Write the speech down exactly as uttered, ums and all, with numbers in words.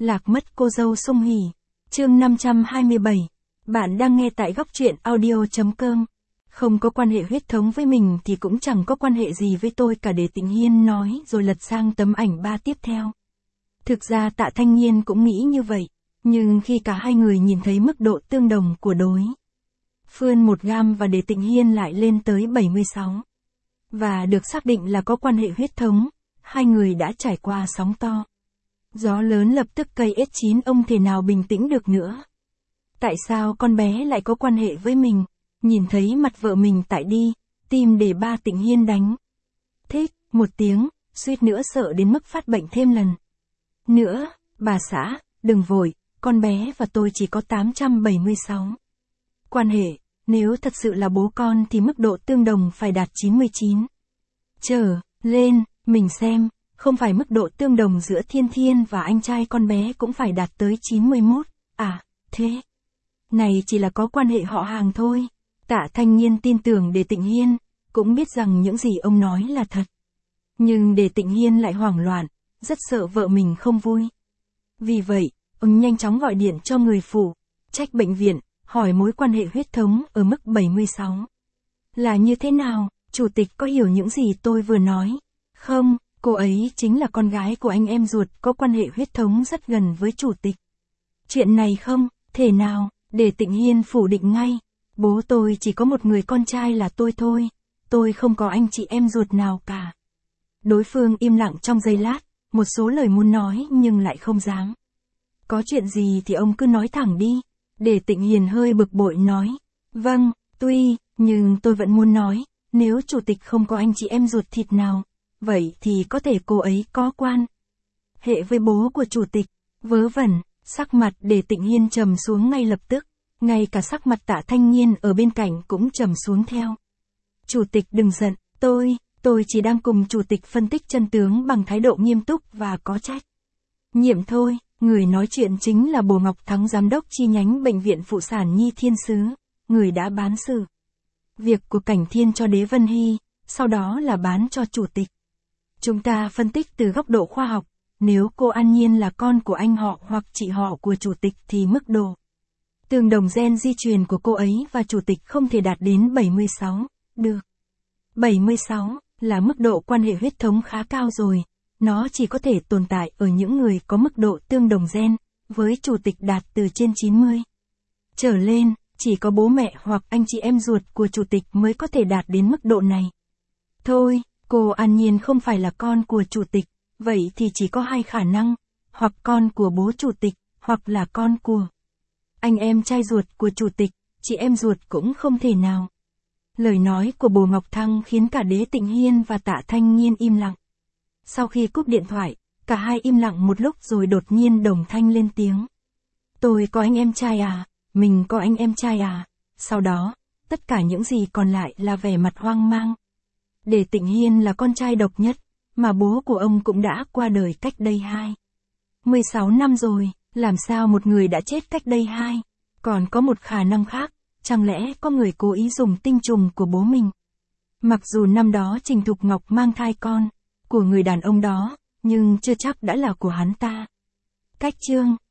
Lạc mất cô dâu Song Hỷ. Chương năm trăm hai mươi bảy. Bạn đang nghe tại góc truyện audio.com. Không có quan hệ huyết thống với mình thì cũng chẳng có quan hệ gì với tôi cả, để Tịnh Hiên nói rồi lật sang tấm ảnh ba tiếp theo. Thực ra Tạ Thanh Nhiên cũng nghĩ như vậy, nhưng khi cả hai người nhìn thấy mức độ tương đồng của đối phương một gam và để Tịnh Hiên lại lên tới bảy mươi sáu. Và được xác định là có quan hệ huyết thống, hai người đã trải qua sóng to. Gió lớn lập tức cây ét chín, ông thể nào bình tĩnh được nữa. Tại sao con bé lại có quan hệ với mình? Nhìn thấy mặt vợ mình tại đi, tim để ba Tịnh Hiên đánh. Thích, một tiếng, suýt nữa sợ đến mức phát bệnh thêm lần nữa. Bà xã, đừng vội, con bé và tôi chỉ có tám trăm bảy mươi sáu. Quan hệ, nếu thật sự là bố con thì mức độ tương đồng phải đạt chín mươi chín. Trở lên, mình xem, không phải mức độ tương đồng giữa Thiên Thiên và anh trai con bé cũng phải đạt tới chín mươi mốt, à, thế này chỉ là có quan hệ họ hàng thôi. Tạ Thanh Nhiên tin tưởng Đề Tịnh Hiên, cũng biết rằng những gì ông nói là thật. Nhưng Đề Tịnh Hiên lại hoảng loạn, rất sợ vợ mình không vui. Vì vậy, ông nhanh chóng gọi điện cho người phụ trách bệnh viện, hỏi mối quan hệ huyết thống ở mức bảy mươi sáu. Là như thế nào, chủ tịch có hiểu những gì tôi vừa nói? Không, cô ấy chính là con gái của anh em ruột, có quan hệ huyết thống rất gần với chủ tịch. Chuyện này không thể nào, Đề Tịnh Hiên phủ định ngay. Bố tôi chỉ có một người con trai là tôi thôi, tôi không có anh chị em ruột nào cả. Đối phương im lặng trong giây lát, một số lời muốn nói nhưng lại không dám. Có chuyện gì thì ông cứ nói thẳng đi. Đề Tịnh Hiền hơi bực bội nói. Vâng, tuy, nhưng tôi vẫn muốn nói, nếu chủ tịch không có anh chị em ruột thịt nào, vậy thì có thể cô ấy có quan hệ với bố của chủ tịch. Vớ vẩn, sắc mặt Đề Tịnh Hiên trầm xuống ngay lập tức, ngay cả sắc mặt Tạ Thanh Nhiên ở bên cạnh cũng trầm xuống theo. Chủ tịch đừng giận, tôi, tôi chỉ đang cùng chủ tịch phân tích chân tướng bằng thái độ nghiêm túc và có trách nhiệm thôi. Người nói chuyện chính là Bồ Ngọc Thắng, giám đốc chi nhánh bệnh viện phụ sản Nhi Thiên Sứ, người đã bán sự việc của Cảnh Thiên cho Đế Vân Hy, sau đó là bán cho chủ tịch. Chúng ta phân tích từ góc độ khoa học, nếu cô An Nhiên là con của anh họ hoặc chị họ của chủ tịch thì mức độ tương đồng gen di truyền của cô ấy và chủ tịch không thể đạt đến bảy mươi sáu, được. bảy mươi sáu là mức độ quan hệ huyết thống khá cao rồi. Nó chỉ có thể tồn tại ở những người có mức độ tương đồng gen với chủ tịch đạt từ trên chín mươi trở lên, chỉ có bố mẹ hoặc anh chị em ruột của chủ tịch mới có thể đạt đến mức độ này. Thôi, cô An Nhiên không phải là con của chủ tịch, vậy thì chỉ có hai khả năng, hoặc con của bố chủ tịch, hoặc là con của anh em trai ruột của chủ tịch, chị em ruột cũng không thể nào. Lời nói của Bồ Ngọc Thăng khiến cả Đế Tịnh Hiên và Tạ Thanh Nhiên im lặng. Sau khi cúp điện thoại, cả hai im lặng một lúc rồi đột nhiên đồng thanh lên tiếng. Tôi có anh em trai à, mình có anh em trai à, sau đó, tất cả những gì còn lại là vẻ mặt hoang mang. Đề Tịnh Hiên là con trai độc nhất, mà bố của ông cũng đã qua đời cách đây hai mươi sáu năm rồi, làm sao một người đã chết cách đây hai, còn có một khả năng khác, chẳng lẽ có người cố ý dùng tinh trùng của bố mình? Mặc dù năm đó Trình Thục Ngọc mang thai con của người đàn ông đó, nhưng chưa chắc đã là của hắn ta. Cách chương